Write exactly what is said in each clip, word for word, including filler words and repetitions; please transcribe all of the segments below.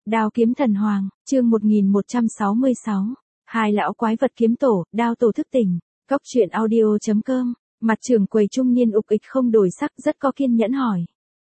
Đao kiếm thần hoàng, chương một nghìn một trăm sáu mươi sáu. Hai lão quái vật kiếm tổ, đao tổ thức tỉnh. Góc truyện audio chấm com. Mặt trưởng quầy trung niên ục ịch không đổi sắc, rất có kiên nhẫn hỏi.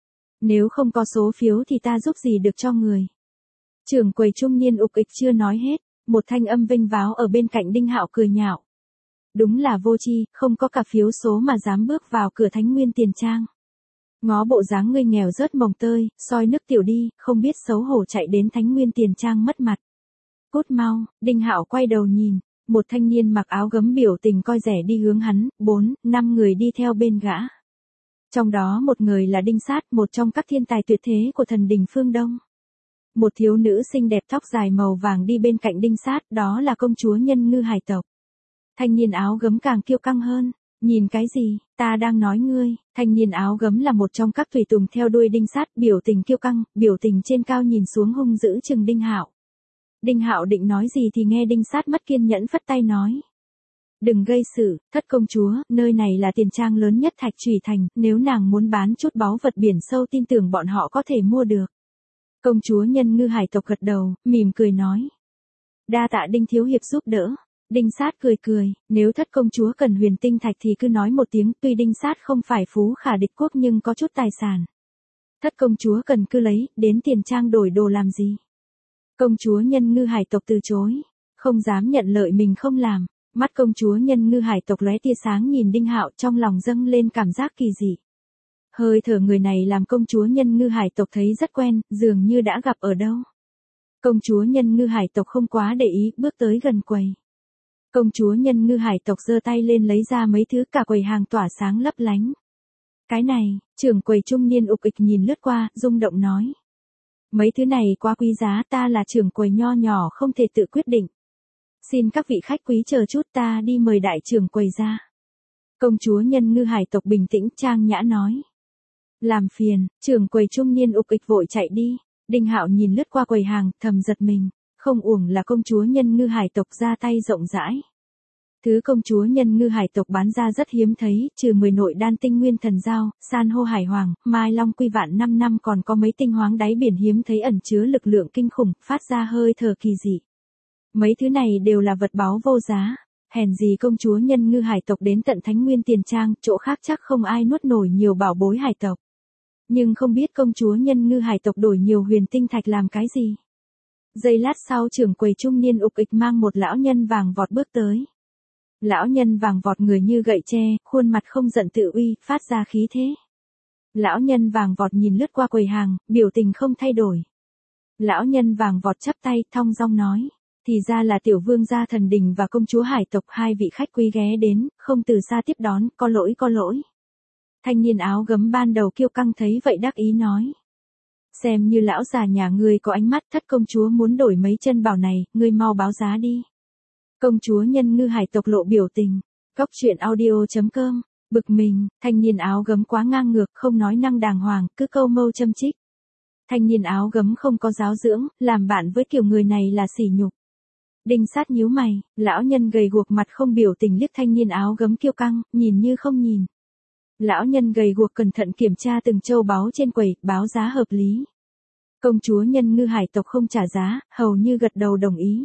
Nếu không có số phiếu thì ta giúp gì được cho người? Trưởng quầy trung niên ục ịch chưa nói hết, một thanh âm vinh váo ở bên cạnh Đinh Hạo cười nhạo. Đúng là vô tri, không có cả phiếu số mà dám bước vào cửa Thánh Nguyên Tiền Trang. Ngó bộ dáng ngươi nghèo rớt mồng tơi, soi nước tiểu đi, không biết xấu hổ chạy đến Thánh Nguyên Tiền Trang mất mặt. Cút mau, Đinh Hạo quay đầu nhìn, một thanh niên mặc áo gấm biểu tình coi rẻ đi hướng hắn, bốn, năm người đi theo bên gã. Trong đó một người là Đinh Sát, một trong các thiên tài tuyệt thế của thần đình phương Đông. Một thiếu nữ xinh đẹp tóc dài màu vàng đi bên cạnh Đinh Sát, đó là công chúa Nhân Ngư Hải tộc. Thanh niên áo gấm càng kiêu căng hơn. Nhìn cái gì, ta đang nói ngươi. Thanh niên áo gấm là một trong các tùy tùng theo đuôi Đinh Sát, biểu tình kiêu căng, biểu tình trên cao nhìn xuống hung dữ chừng Đinh Hạo. Đinh Hạo định nói gì thì nghe Đinh Sát mất kiên nhẫn phất tay nói. Đừng gây sự, thất công chúa, nơi này là tiền trang lớn nhất Thạch Trùy Thành, nếu nàng muốn bán chút báu vật biển sâu tin tưởng bọn họ có thể mua được. Công chúa Nhân Ngư Hải tộc gật đầu, mỉm cười nói. Đa tạ Đinh thiếu hiệp giúp đỡ. Đinh Sát cười cười, nếu thất công chúa cần huyền tinh thạch thì cứ nói một tiếng, tuy Đinh Sát không phải phú khả địch quốc nhưng có chút tài sản. Thất công chúa cần cứ lấy, đến tiền trang đổi đồ làm gì? Công chúa Nhân Ngư Hải tộc từ chối, không dám nhận lợi mình không làm. Mắt công chúa Nhân Ngư Hải tộc lóe tia sáng nhìn Đinh Hạo, trong lòng dâng lên cảm giác kỳ dị. Hơi thở người này làm công chúa Nhân Ngư Hải tộc thấy rất quen, dường như đã gặp ở đâu. Công chúa Nhân Ngư Hải tộc không quá để ý, bước tới gần quầy. Công chúa Nhân Ngư Hải tộc giơ tay lên lấy ra mấy thứ, cả quầy hàng tỏa sáng lấp lánh. Cái này, trưởng quầy trung niên ục ịch nhìn lướt qua, rung động nói. Mấy thứ này quá quý giá, ta là trưởng quầy nho nhỏ không thể tự quyết định. Xin các vị khách quý chờ chút, ta đi mời đại trưởng quầy ra. Công chúa Nhân Ngư Hải tộc bình tĩnh trang nhã nói. Làm phiền, trưởng quầy trung niên ục ịch vội chạy đi. Đinh Hạo nhìn lướt qua quầy hàng, thầm giật mình. Không uổng là công chúa Nhân Ngư Hải tộc ra tay rộng rãi. Thứ công chúa Nhân Ngư Hải tộc bán ra rất hiếm thấy, trừ mười nội đan tinh nguyên thần giao, san hô hải hoàng, mai long quy vạn năm năm còn có mấy tinh hoáng đáy biển hiếm thấy ẩn chứa lực lượng kinh khủng, phát ra hơi thở kỳ dị. Mấy thứ này đều là vật báu vô giá, hèn gì công chúa Nhân Ngư Hải tộc đến tận Thánh Nguyên Tiền Trang, chỗ khác chắc không ai nuốt nổi nhiều bảo bối hải tộc. Nhưng không biết công chúa Nhân Ngư Hải tộc đổi nhiều huyền tinh thạch làm cái gì. Giây lát sau trưởng quầy trung niên ục ịch mang một lão nhân vàng vọt bước tới. Lão nhân vàng vọt người như gậy tre, khuôn mặt không giận tự uy, phát ra khí thế. Lão nhân vàng vọt nhìn lướt qua quầy hàng, biểu tình không thay đổi. Lão nhân vàng vọt chắp tay, thong dong nói. Thì ra là tiểu vương gia thần đình và công chúa hải tộc, hai vị khách quý ghé đến, không từ xa tiếp đón, có lỗi có lỗi. Thanh niên áo gấm ban đầu kiêu căng thấy vậy đắc ý nói. Xem như lão già nhà ngươi có ánh mắt, thất công chúa muốn đổi mấy chân bảo này, ngươi mau báo giá đi. Công chúa Nhân Ngư Hải tộc lộ biểu tình. Góc truyện audio chấm com. Bực mình, thanh niên áo gấm quá ngang ngược, không nói năng đàng hoàng, cứ câu mâu châm chích. Thanh niên áo gấm không có giáo dưỡng, làm bạn với kiểu người này là sỉ nhục. Đinh Sát nhíu mày, lão nhân gầy guộc mặt không biểu tình liếc thanh niên áo gấm kiêu căng, nhìn như không nhìn. Lão nhân gầy guộc cẩn thận kiểm tra từng châu báu trên quầy, báo giá hợp lý. Công chúa Nhân Ngư Hải tộc không trả giá, hầu như gật đầu đồng ý.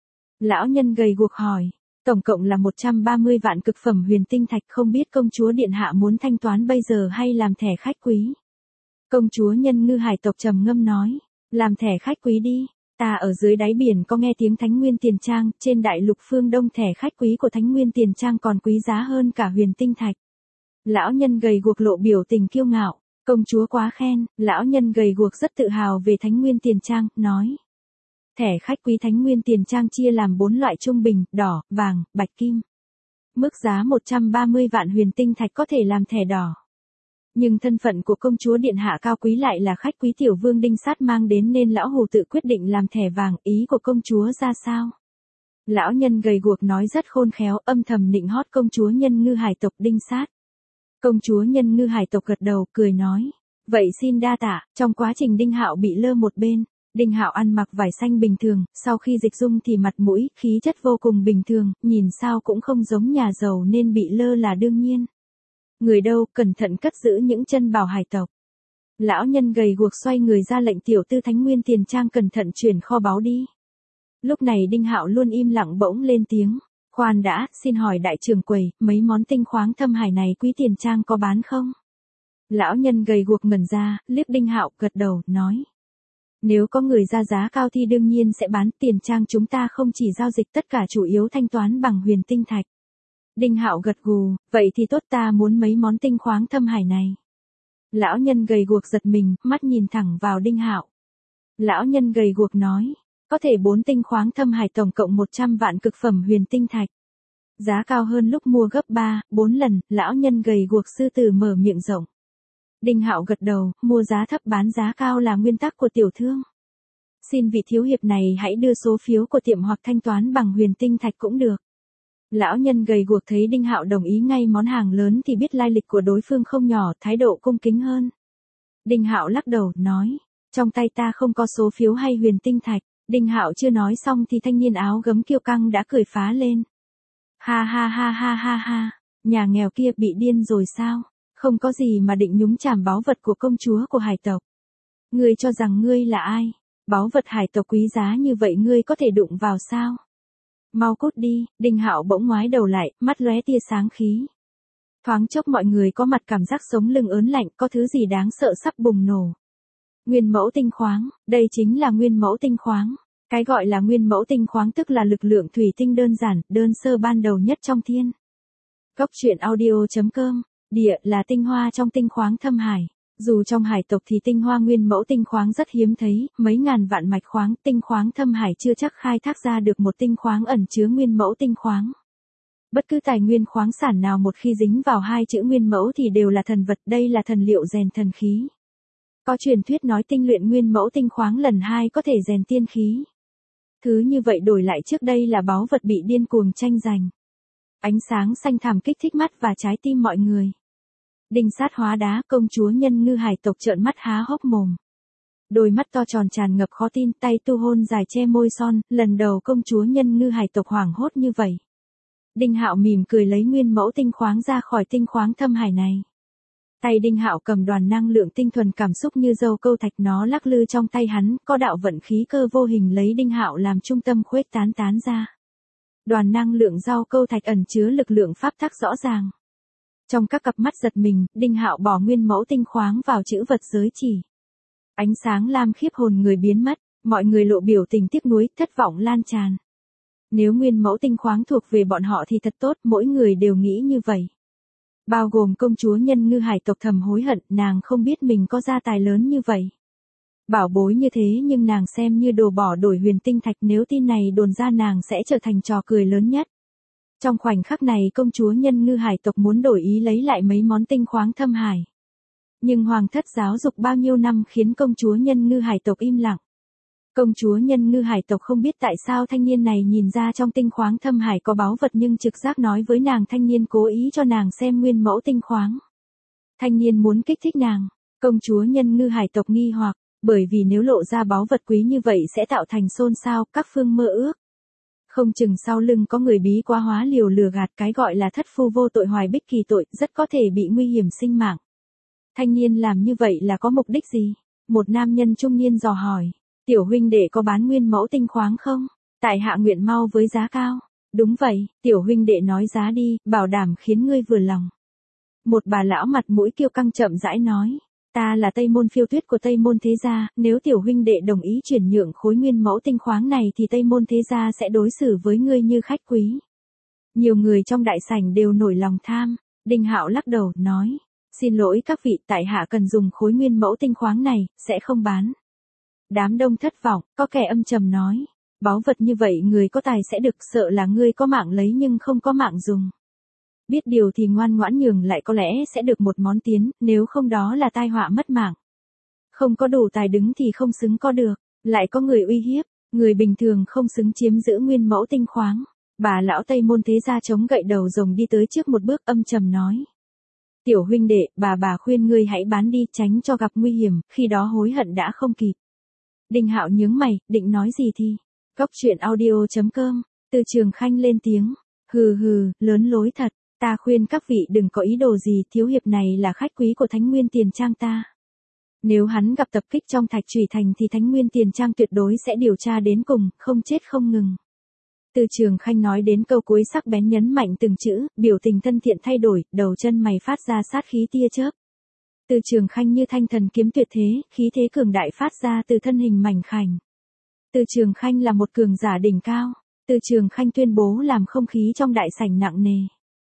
Lão nhân gầy guộc hỏi, tổng cộng là một trăm ba mươi vạn cực phẩm huyền tinh thạch, không biết công chúa điện hạ muốn thanh toán bây giờ hay làm thẻ khách quý. Công chúa Nhân Ngư Hải tộc trầm ngâm nói, làm thẻ khách quý đi, ta ở dưới đáy biển có nghe tiếng Thánh Nguyên Tiền Trang, trên đại lục phương Đông thẻ khách quý của Thánh Nguyên Tiền Trang còn quý giá hơn cả huyền tinh thạch. Lão nhân gầy guộc lộ biểu tình kiêu ngạo, công chúa quá khen, lão nhân gầy guộc rất tự hào về Thánh Nguyên Tiền Trang, nói. Thẻ khách quý Thánh Nguyên Tiền Trang chia làm bốn loại trung bình, đỏ, vàng, bạch kim. Mức giá một trăm ba mươi vạn huyền tinh thạch có thể làm thẻ đỏ. Nhưng thân phận của công chúa điện hạ cao quý lại là khách quý tiểu vương Đinh Sát mang đến nên lão hù tự quyết định làm thẻ vàng, ý của công chúa ra sao? Lão nhân gầy guộc nói rất khôn khéo, âm thầm nịnh hót công chúa Nhân Ngư Hải tộc Đinh Sát. Công chúa Nhân Ngư Hải tộc gật đầu, cười nói. Vậy xin đa tạ, trong quá trình Đinh Hạo bị lơ một bên. Đinh Hạo ăn mặc vải xanh bình thường, sau khi dịch dung thì mặt mũi, khí chất vô cùng bình thường, nhìn sao cũng không giống nhà giàu nên bị lơ là đương nhiên. Người đâu, cẩn thận cất giữ những chân bảo hải tộc. Lão nhân gầy guộc xoay người ra lệnh tiểu tư Thánh Nguyên Tiền Trang cẩn thận chuyển kho báu đi. Lúc này Đinh Hạo luôn im lặng bỗng lên tiếng. Khoan đã, xin hỏi đại trưởng quầy, mấy món tinh khoáng thâm hải này Quý Tiền Trang có bán không? Lão nhân gầy guộc ngẩn ra, liếc Đinh Hạo, gật đầu, nói. Nếu có người ra giá cao thì đương nhiên sẽ bán. Tiền Trang chúng ta không chỉ giao dịch, tất cả chủ yếu thanh toán bằng huyền tinh thạch. Đinh Hạo gật gù, vậy thì tốt, ta muốn mấy món tinh khoáng thâm hải này. Lão nhân gầy guộc giật mình, mắt nhìn thẳng vào Đinh Hạo. Lão nhân gầy guộc nói, có thể bốn tinh khoáng thâm hải tổng cộng một trăm vạn cực phẩm huyền tinh thạch. Giá cao hơn lúc mua gấp ba, bốn lần. Lão nhân gầy guộc sư tử mở miệng rộng. Đinh Hạo gật đầu, mua giá thấp bán giá cao là nguyên tắc của tiểu thương. Xin vị thiếu hiệp này hãy đưa số phiếu của tiệm hoặc thanh toán bằng huyền tinh thạch cũng được. Lão nhân gầy guộc thấy Đinh Hạo đồng ý ngay món hàng lớn thì biết lai lịch của đối phương không nhỏ, thái độ cung kính hơn. Đinh Hạo lắc đầu, nói, trong tay ta không có số phiếu hay huyền tinh thạch. Đinh Hạo chưa nói xong thì thanh niên áo gấm kiêu căng đã cười phá lên. Ha ha ha ha ha ha, nhà nghèo kia bị điên rồi sao? Không có gì mà định nhúng chàm báu vật của công chúa của hải tộc. Ngươi cho rằng ngươi là ai? Báu vật hải tộc quý giá như vậy ngươi có thể đụng vào sao? Mau cút đi. Đinh Hạo bỗng ngoái đầu lại, mắt lóe tia sáng khí. Thoáng chốc mọi người có mặt cảm giác sống lưng ớn lạnh, có thứ gì đáng sợ sắp bùng nổ. Nguyên mẫu tinh khoáng, đây chính là nguyên mẫu tinh khoáng. Cái gọi là nguyên mẫu tinh khoáng tức là lực lượng thủy tinh đơn giản, đơn sơ ban đầu nhất trong thiên. Góc truyện audio chấm com, địa là tinh hoa trong tinh khoáng thâm hải. Dù trong hải tộc thì tinh hoa nguyên mẫu tinh khoáng rất hiếm thấy, mấy ngàn vạn mạch khoáng, tinh khoáng thâm hải chưa chắc khai thác ra được một tinh khoáng ẩn chứa nguyên mẫu tinh khoáng. Bất cứ tài nguyên khoáng sản nào một khi dính vào hai chữ nguyên mẫu thì đều là thần vật, đây là thần liệu rèn thần khí. Có truyền thuyết nói tinh luyện nguyên mẫu tinh khoáng lần hai có thể rèn tiên khí. Thứ như vậy đổi lại trước đây là báu vật bị điên cuồng tranh giành. Ánh sáng xanh thẳm kích thích mắt và trái tim mọi người. Đinh sát hóa đá, công chúa nhân ngư hải tộc trợn mắt há hốc mồm. Đôi mắt to tròn tràn ngập khó tin, tay tu hôn dài che môi son, lần đầu công chúa nhân ngư hải tộc hoảng hốt như vậy. Đinh Hạo mỉm cười lấy nguyên mẫu tinh khoáng ra khỏi tinh khoáng thâm hải này. Tay Đinh Hạo cầm đoàn năng lượng tinh thuần cảm xúc như dâu câu thạch, nó lắc lư trong tay hắn, có đạo vận khí cơ vô hình lấy Đinh Hạo làm trung tâm khuếch tán tán ra. Đoàn năng lượng rau câu thạch ẩn chứa lực lượng pháp tắc rõ ràng. Trong các cặp mắt giật mình, Đinh Hạo bỏ nguyên mẫu tinh khoáng vào chữ vật giới chỉ. Ánh sáng lam khiếp hồn người biến mất, mọi người lộ biểu tình tiếc nuối, thất vọng lan tràn. Nếu nguyên mẫu tinh khoáng thuộc về bọn họ thì thật tốt, mỗi người đều nghĩ như vậy. Bao gồm công chúa nhân ngư hải tộc thầm hối hận, nàng không biết mình có gia tài lớn như vậy. Bảo bối như thế nhưng nàng xem như đồ bỏ đổi huyền tinh thạch, nếu tin này đồn ra nàng sẽ trở thành trò cười lớn nhất. Trong khoảnh khắc này công chúa nhân ngư hải tộc muốn đổi ý lấy lại mấy món tinh khoáng thâm hải. Nhưng hoàng thất giáo dục bao nhiêu năm khiến công chúa nhân ngư hải tộc im lặng. Công chúa nhân ngư hải tộc không biết tại sao thanh niên này nhìn ra trong tinh khoáng thâm hải có báu vật nhưng trực giác nói với nàng thanh niên cố ý cho nàng xem nguyên mẫu tinh khoáng. Thanh niên muốn kích thích nàng. Công chúa nhân ngư hải tộc nghi hoặc, bởi vì nếu lộ ra báu vật quý như vậy sẽ tạo thành xôn xao, các phương mơ ước. Không chừng sau lưng có người bí quá hóa liều lừa gạt, cái gọi là thất phu vô tội hoài bích kỳ tội, rất có thể bị nguy hiểm sinh mạng. Thanh niên làm như vậy là có mục đích gì? Một nam nhân trung niên dò hỏi. Tiểu huynh đệ có bán nguyên mẫu tinh khoáng không? Tại hạ nguyện mau với giá cao. Đúng vậy, tiểu huynh đệ nói giá đi, bảo đảm khiến ngươi vừa lòng. Một bà lão mặt mũi kiêu căng chậm rãi nói. Ta là Tây Môn Phiêu Tuyết của Tây Môn Thế Gia, nếu tiểu huynh đệ đồng ý chuyển nhượng khối nguyên mẫu tinh khoáng này thì Tây Môn Thế Gia sẽ đối xử với ngươi như khách quý. Nhiều người trong đại sảnh đều nổi lòng tham. Đinh Hạo lắc đầu, nói. Xin lỗi các vị, tại hạ cần dùng khối nguyên mẫu tinh khoáng này, sẽ không bán. Đám đông thất vọng, có kẻ âm trầm nói. Báu vật như vậy người có tài sẽ được, sợ là ngươi có mạng lấy nhưng không có mạng dùng. Biết điều thì ngoan ngoãn nhường lại có lẽ sẽ được một món tiến, nếu không đó là tai họa mất mạng. Không có đủ tài đứng thì không xứng có được, lại có người uy hiếp, người bình thường không xứng chiếm giữ nguyên mẫu tinh khoáng. Bà lão Tây Môn Thế Gia chống gậy đầu rồng đi tới trước một bước âm trầm nói. Tiểu huynh đệ, bà bà khuyên ngươi hãy bán đi tránh cho gặp nguy hiểm, khi đó hối hận đã không kịp. Đinh Hạo nhướng mày, định nói gì thì. Góc truyện audio chấm com, Từ Trường Khanh lên tiếng. Hừ hừ, lớn lối thật, ta khuyên các vị đừng có ý đồ gì, thiếu hiệp này là khách quý của Thánh Nguyên Tiền Trang ta. Nếu hắn gặp tập kích trong Thạch Trùy Thành thì Thánh Nguyên Tiền Trang tuyệt đối sẽ điều tra đến cùng, không chết không ngừng. Từ Trường Khanh nói đến câu cuối sắc bén nhấn mạnh từng chữ, biểu tình thân thiện thay đổi, đầu chân mày phát ra sát khí tia chớp. Từ Trường Khanh như thanh thần kiếm tuyệt thế, khí thế cường đại phát ra từ thân hình mảnh khảnh. Từ Trường Khanh là một cường giả đỉnh cao. Từ Trường Khanh tuyên bố làm không khí trong đại sảnh nặng nề.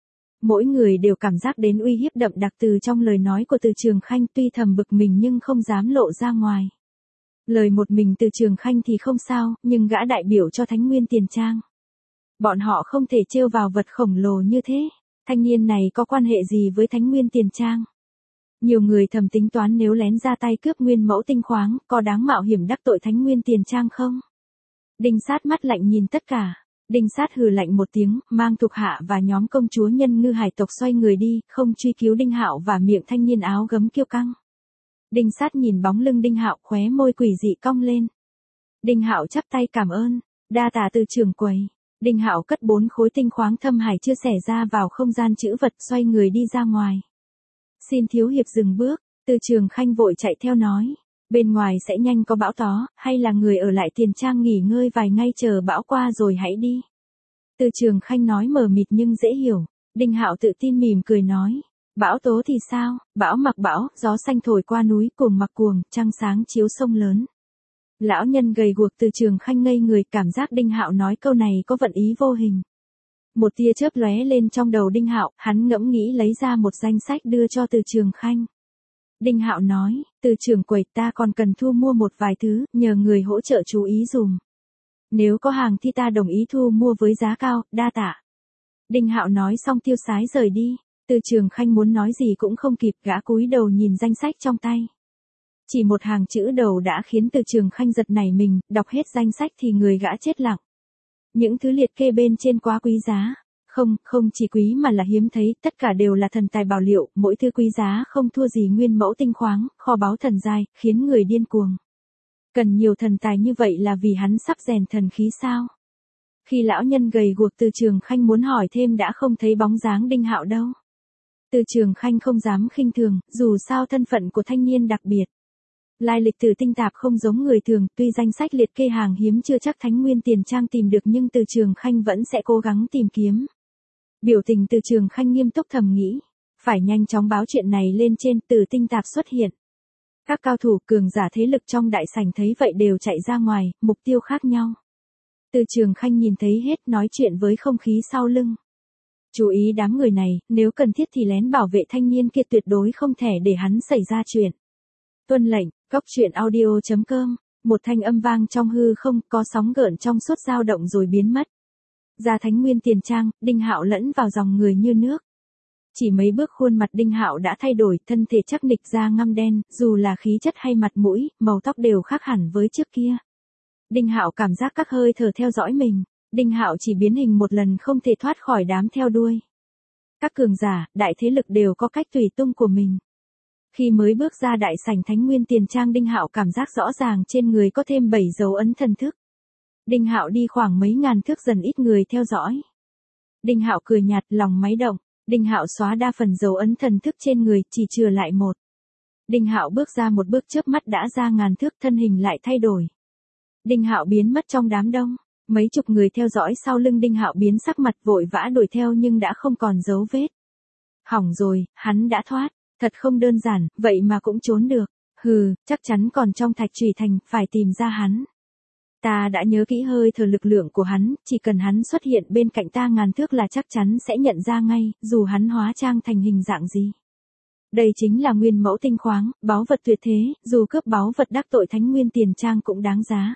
Mỗi người đều cảm giác đến uy hiếp đậm đặc từ trong lời nói của Từ Trường Khanh, tuy thầm bực mình nhưng không dám lộ ra ngoài. Lời một mình Từ Trường Khanh thì không sao, nhưng gã đại biểu cho Thánh Nguyên Tiền Trang. Bọn họ không thể trêu vào vật khổng lồ như thế. Thanh niên này có quan hệ gì với Thánh Nguyên Tiền Trang? Nhiều người thầm tính toán nếu lén ra tay cướp nguyên mẫu tinh khoáng, có đáng mạo hiểm đắc tội Thánh Nguyên Tiền Trang không? Đinh Sát mắt lạnh nhìn tất cả. Đinh Sát hừ lạnh một tiếng, mang thuộc hạ và nhóm công chúa Nhân Ngư hải tộc xoay người đi, không truy cứu Đinh Hạo và miệng thanh niên áo gấm kiêu căng. Đinh Sát nhìn bóng lưng Đinh Hạo, khóe môi quỷ dị cong lên. Đinh Hạo chắp tay cảm ơn, đa tạ Từ trưởng quầy. Đinh Hạo cất bốn khối tinh khoáng thâm hải chưa xẻ ra vào không gian trữ vật, xoay người đi ra ngoài. Xin thiếu hiệp dừng bước, Từ Trường Khanh vội chạy theo nói. Bên ngoài sẽ nhanh có bão to, hay là người ở lại Tiền Trang nghỉ ngơi vài ngày chờ bão qua rồi hãy đi. Từ Trường Khanh nói mờ mịt nhưng dễ hiểu. Đinh Hạo tự tin mỉm cười nói. Bão tố thì sao, bão mặc bão, gió xanh thổi qua núi, cuồng mặc cuồng, trăng sáng chiếu sông lớn. Lão nhân gầy guộc Từ Trường Khanh ngây người, cảm giác Đinh Hạo nói câu này có vận ý vô hình. Một tia chớp lóe lên trong đầu Đinh Hạo, hắn ngẫm nghĩ lấy ra một danh sách đưa cho Từ Trường Khanh. Đinh Hạo nói, Từ trưởng quầy, ta còn cần thu mua một vài thứ, nhờ người hỗ trợ chú ý dùm. Nếu có hàng thì ta đồng ý thu mua với giá cao, đa tạ. Đinh Hạo nói xong tiêu sái rời đi. Từ Trường Khanh muốn nói gì cũng không kịp, gã cúi đầu nhìn danh sách trong tay. Chỉ một hàng chữ đầu đã khiến Từ Trường Khanh giật nảy mình, đọc hết danh sách thì người gã chết lặng. Những thứ liệt kê bên trên quá quý giá. Không, không chỉ quý mà là hiếm thấy, tất cả đều là thần tài bảo liệu, mỗi thứ quý giá không thua gì nguyên mẫu tinh khoáng, kho báu thần giai, khiến người điên cuồng. Cần nhiều thần tài như vậy là vì hắn sắp rèn thần khí sao? Khi lão nhân gầy guộc Từ Trường Khanh muốn hỏi thêm đã không thấy bóng dáng Đinh Hạo đâu. Từ Trường Khanh không dám khinh thường, dù sao thân phận của thanh niên đặc biệt. Lai lịch Từ tinh tạp không giống người thường, tuy danh sách liệt kê hàng hiếm chưa chắc Thánh Nguyên Tiền Trang tìm được nhưng Từ Trường Khanh vẫn sẽ cố gắng tìm kiếm. Biểu tình Từ Trường Khanh nghiêm túc thầm nghĩ, phải nhanh chóng báo chuyện này lên trên. Từ tinh tạp xuất hiện. Các cao thủ cường giả thế lực trong đại sảnh thấy vậy đều chạy ra ngoài, mục tiêu khác nhau. Từ Trường Khanh nhìn thấy hết, nói chuyện với không khí sau lưng. Chú ý đám người này, nếu cần thiết thì lén bảo vệ thanh niên kia, tuyệt đối không thể để hắn xảy ra chuyện. Tuân lệnh, góc truyện audio chấm com, một thanh âm vang trong hư không, có sóng gợn trong suốt dao động rồi biến mất. Ra Thánh Nguyên Tiền Trang, Đinh Hạo lẫn vào dòng người như nước. Chỉ mấy bước khuôn mặt Đinh Hạo đã thay đổi, thân thể chắc nịch da ngăm đen, dù là khí chất hay mặt mũi, màu tóc đều khác hẳn với trước kia. Đinh Hạo cảm giác các hơi thở theo dõi mình. Đinh Hạo chỉ biến hình một lần không thể thoát khỏi đám theo đuôi. Các cường giả, đại thế lực đều có cách tùy tung của mình. Khi mới bước ra đại sảnh Thánh Nguyên Tiền Trang, Đinh Hạo cảm giác rõ ràng trên người có thêm bảy dấu ấn thần thức. Đinh Hạo đi khoảng mấy ngàn thước dần ít người theo dõi. Đinh Hạo cười nhạt, lòng máy động. Đinh Hạo xóa đa phần dấu ấn thần thức trên người, chỉ chừa lại một. Đinh Hạo bước ra một bước chớp mắt đã ra ngàn thước, thân hình lại thay đổi. Đinh Hạo biến mất trong đám đông. Mấy chục người theo dõi sau lưng Đinh Hạo biến sắc mặt vội vã đuổi theo nhưng đã không còn dấu vết. Hỏng rồi, hắn đã thoát. Thật không đơn giản, vậy mà cũng trốn được. Hừ, chắc chắn còn trong Thạch Trùy Thành, phải tìm ra hắn. Ta đã nhớ kỹ hơi thở lực lượng của hắn, chỉ cần hắn xuất hiện bên cạnh ta ngàn thước là chắc chắn sẽ nhận ra ngay, dù hắn hóa trang thành hình dạng gì. Đây chính là nguyên mẫu tinh khoáng, báu vật tuyệt thế, dù cướp báu vật đắc tội Thánh Nguyên Tiền Trang cũng đáng giá.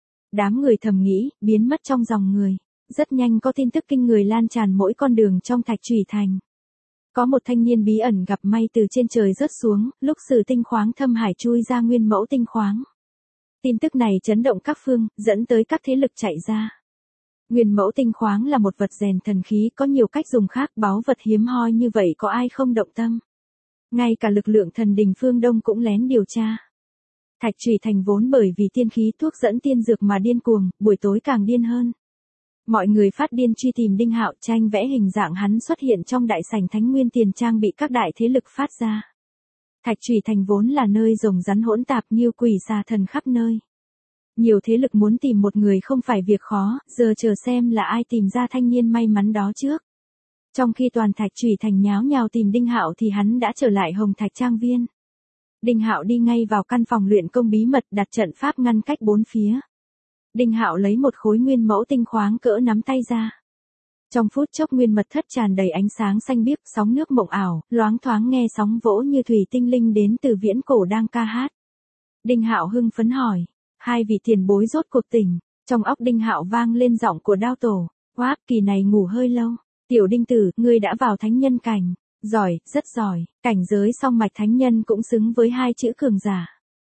Đám người thầm nghĩ, biến mất trong dòng người. Rất nhanh có tin tức kinh người lan tràn mỗi con đường trong Thạch Trùy Thành. Có một thanh niên bí ẩn gặp may từ trên trời rớt xuống, lúc sử tinh khoáng thâm hải chui ra nguyên mẫu tinh khoáng. Tin tức này chấn động các phương, dẫn tới các thế lực chạy ra. Nguyên mẫu tinh khoáng là một vật rèn thần khí, có nhiều cách dùng khác, báu vật hiếm hoi như vậy có ai không động tâm. Ngay cả lực lượng thần đình phương Đông cũng lén điều tra. Thạch Trùy Thành vốn bởi vì tiên khí thuốc dẫn tiên dược mà điên cuồng, buổi tối càng điên hơn. Mọi người phát điên truy tìm Đinh Hạo, tranh vẽ hình dạng hắn xuất hiện trong đại sảnh Thánh Nguyên Tiền Trang bị các đại thế lực phát ra. Thạch Trùy Thành vốn là nơi rồng rắn hỗn tạp, nghiêu quỷ xà thần khắp nơi. Nhiều thế lực muốn tìm một người không phải việc khó, giờ chờ xem là ai tìm ra thanh niên may mắn đó trước. Trong khi toàn Thạch Trùy Thành nháo nhào tìm Đinh Hạo thì hắn đã trở lại Hồng Thạch Trang Viên. Đinh Hạo đi ngay vào căn phòng luyện công bí mật, đặt trận pháp ngăn cách bốn phía. Đinh Hạo lấy một khối nguyên mẫu tinh khoáng cỡ nắm tay ra. Trong phút chốc nguyên mật thất tràn đầy ánh sáng xanh biếc, sóng nước mộng ảo, loáng thoáng nghe sóng vỗ như thủy tinh linh đến từ viễn cổ đang ca hát. Đinh Hạo hưng phấn hỏi, hai vị tiền bối rốt cuộc tỉnh. Trong óc Đinh Hạo vang lên giọng của Đao Tổ, "Oáp, kỳ này ngủ hơi lâu. Tiểu Đinh tử, ngươi đã vào thánh nhân cảnh. Giỏi, rất giỏi, cảnh giới song mạch thánh nhân cũng xứng với hai chữ cường giả."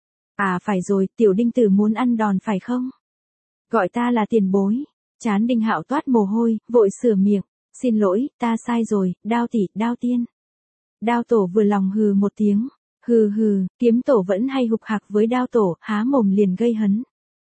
"À phải rồi, Tiểu Đinh tử muốn ăn đòn phải không? Gọi ta là tiền bối." Trán Đinh Hạo toát mồ hôi, vội sửa miệng, "Xin lỗi, ta sai rồi, Đao tỷ, Đao tiên." Đao Tổ vừa lòng hừ một tiếng, hừ hừ, Kiếm Tổ vẫn hay hục hạc với Đao Tổ, há mồm liền gây hấn.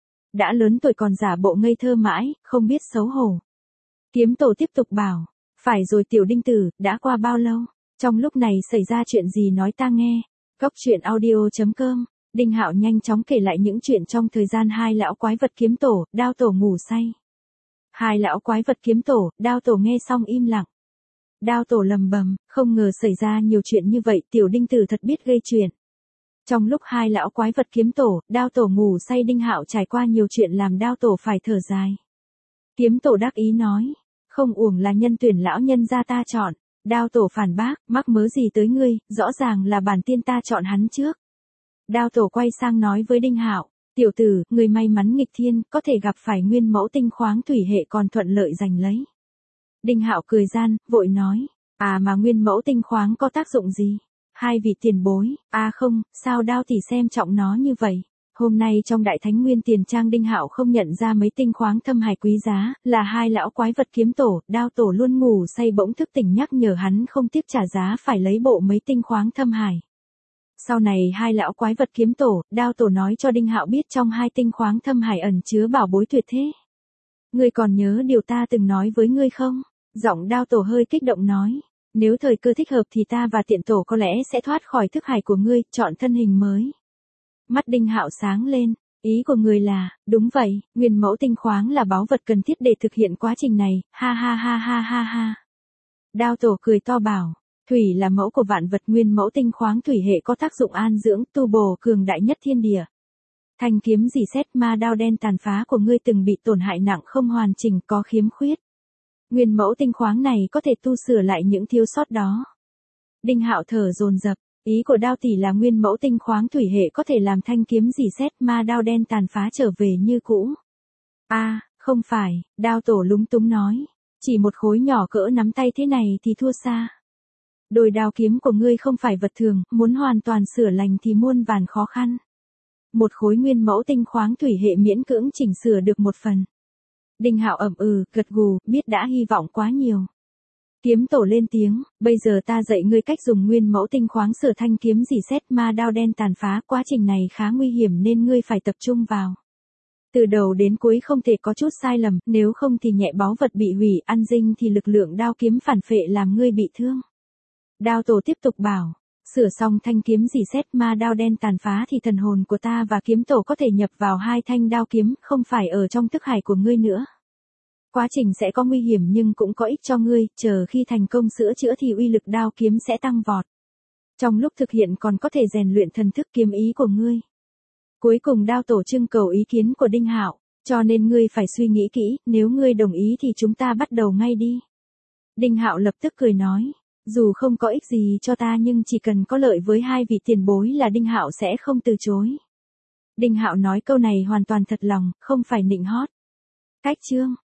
Đã lớn tuổi còn giả bộ ngây thơ mãi, không biết xấu hổ. Kiếm Tổ tiếp tục bảo, "Phải rồi Tiểu Đinh tử, đã qua bao lâu? Trong lúc này xảy ra chuyện gì nói ta nghe." Cốc truyện audio chấm com. Đinh Hạo nhanh chóng kể lại những chuyện trong thời gian hai lão quái vật Kiếm Tổ, Đao Tổ ngủ say. Hai lão quái vật Kiếm Tổ, Đao Tổ nghe xong im lặng. Đao Tổ lầm bầm, không ngờ xảy ra nhiều chuyện như vậy, Tiểu Đinh tử thật biết gây chuyện. Trong lúc hai lão quái vật Kiếm Tổ, Đao Tổ ngủ say, Đinh Hạo trải qua nhiều chuyện làm Đao Tổ phải thở dài. Kiếm Tổ đắc ý nói, "Không uổng là nhân tuyển lão nhân gia ta chọn." Đao Tổ phản bác, "Mắc mớ gì tới ngươi, rõ ràng là bản tiên ta chọn hắn trước." Đao Tổ quay sang nói với Đinh Hạo, "Tiểu tử, người may mắn nghịch thiên, có thể gặp phải nguyên mẫu tinh khoáng thủy hệ còn thuận lợi giành lấy." Đinh Hạo cười gian, vội nói, "À mà nguyên mẫu tinh khoáng có tác dụng gì? Hai vị tiền bối, à không, sao Đao tỷ xem trọng nó như vậy?" Hôm nay trong Đại Thánh Nguyên Tiền Trang Đinh Hạo không nhận ra mấy tinh khoáng thâm hài quý giá, là hai lão quái vật Kiếm Tổ, Đao Tổ luôn ngủ say bỗng thức tỉnh nhắc nhở hắn không tiếc trả giá phải lấy bộ mấy tinh khoáng thâm hài. Sau này hai lão quái vật Kiếm Tổ, Đao Tổ nói cho Đinh Hạo biết trong hai tinh khoáng thâm hài ẩn chứa bảo bối tuyệt thế. "Ngươi còn nhớ điều ta từng nói với ngươi không?" Giọng Đao Tổ hơi kích động nói, "Nếu thời cơ thích hợp thì ta và Tiện Tổ có lẽ sẽ thoát khỏi thức hải của ngươi, chọn thân hình mới." Mắt Đinh Hạo sáng lên, "Ý của người là, đúng vậy, nguyên mẫu tinh khoáng là báu vật cần thiết để thực hiện quá trình này, ha ha ha ha ha ha." Đao Tổ cười to bảo, "Thủy là mẫu của vạn vật, nguyên mẫu tinh khoáng thủy hệ có tác dụng an dưỡng, tu bổ cường đại nhất thiên địa. Thanh kiếm rỉ sét ma đao đen tàn phá của ngươi từng bị tổn hại nặng, không hoàn chỉnh, có khiếm khuyết. Nguyên mẫu tinh khoáng này có thể tu sửa lại những thiếu sót đó." Đinh Hạo thở dồn dập, ý của Đao tỷ là nguyên mẫu tinh khoáng thủy hệ có thể làm thanh kiếm rỉ sét ma đao đen tàn phá trở về như cũ. "À, không phải," Đao Tổ lúng túng nói, "chỉ một khối nhỏ cỡ nắm tay thế này thì thua xa. Đôi đao kiếm của ngươi không phải vật thường, muốn hoàn toàn sửa lành thì muôn vàn khó khăn. Một khối nguyên mẫu tinh khoáng thủy hệ miễn cưỡng chỉnh sửa được một phần." Đinh Hạo ậm ừ, gật gù, biết đã hy vọng quá nhiều. Kiếm Tổ lên tiếng, "Bây giờ ta dạy ngươi cách dùng nguyên mẫu tinh khoáng sửa thanh kiếm rỉ sét ma đao đen tàn phá, quá trình này khá nguy hiểm nên ngươi phải tập trung vào. Từ đầu đến cuối không thể có chút sai lầm, nếu không thì nhẹ báu vật bị hủy, ăn dinh thì lực lượng đao kiếm phản phệ làm ngươi bị thương." Đao Tổ tiếp tục bảo, "Sửa xong thanh kiếm rỉ sét ma đao đen tàn phá thì thần hồn của ta và Kiếm Tổ có thể nhập vào hai thanh đao kiếm, không phải ở trong thức hải của ngươi nữa. Quá trình sẽ có nguy hiểm nhưng cũng có ích cho ngươi, chờ khi thành công sửa chữa thì uy lực đao kiếm sẽ tăng vọt. Trong lúc thực hiện còn có thể rèn luyện thần thức kiếm ý của ngươi." Cuối cùng Đao Tổ trưng cầu ý kiến của Đinh Hạo, "Cho nên ngươi phải suy nghĩ kỹ, nếu ngươi đồng ý thì chúng ta bắt đầu ngay đi." Đinh Hạo lập tức cười nói, "Dù không có ích gì cho ta nhưng chỉ cần có lợi với hai vị tiền bối là Đinh Hạo sẽ không từ chối." Đinh Hạo nói câu này hoàn toàn thật lòng, không phải nịnh hót. Cách chương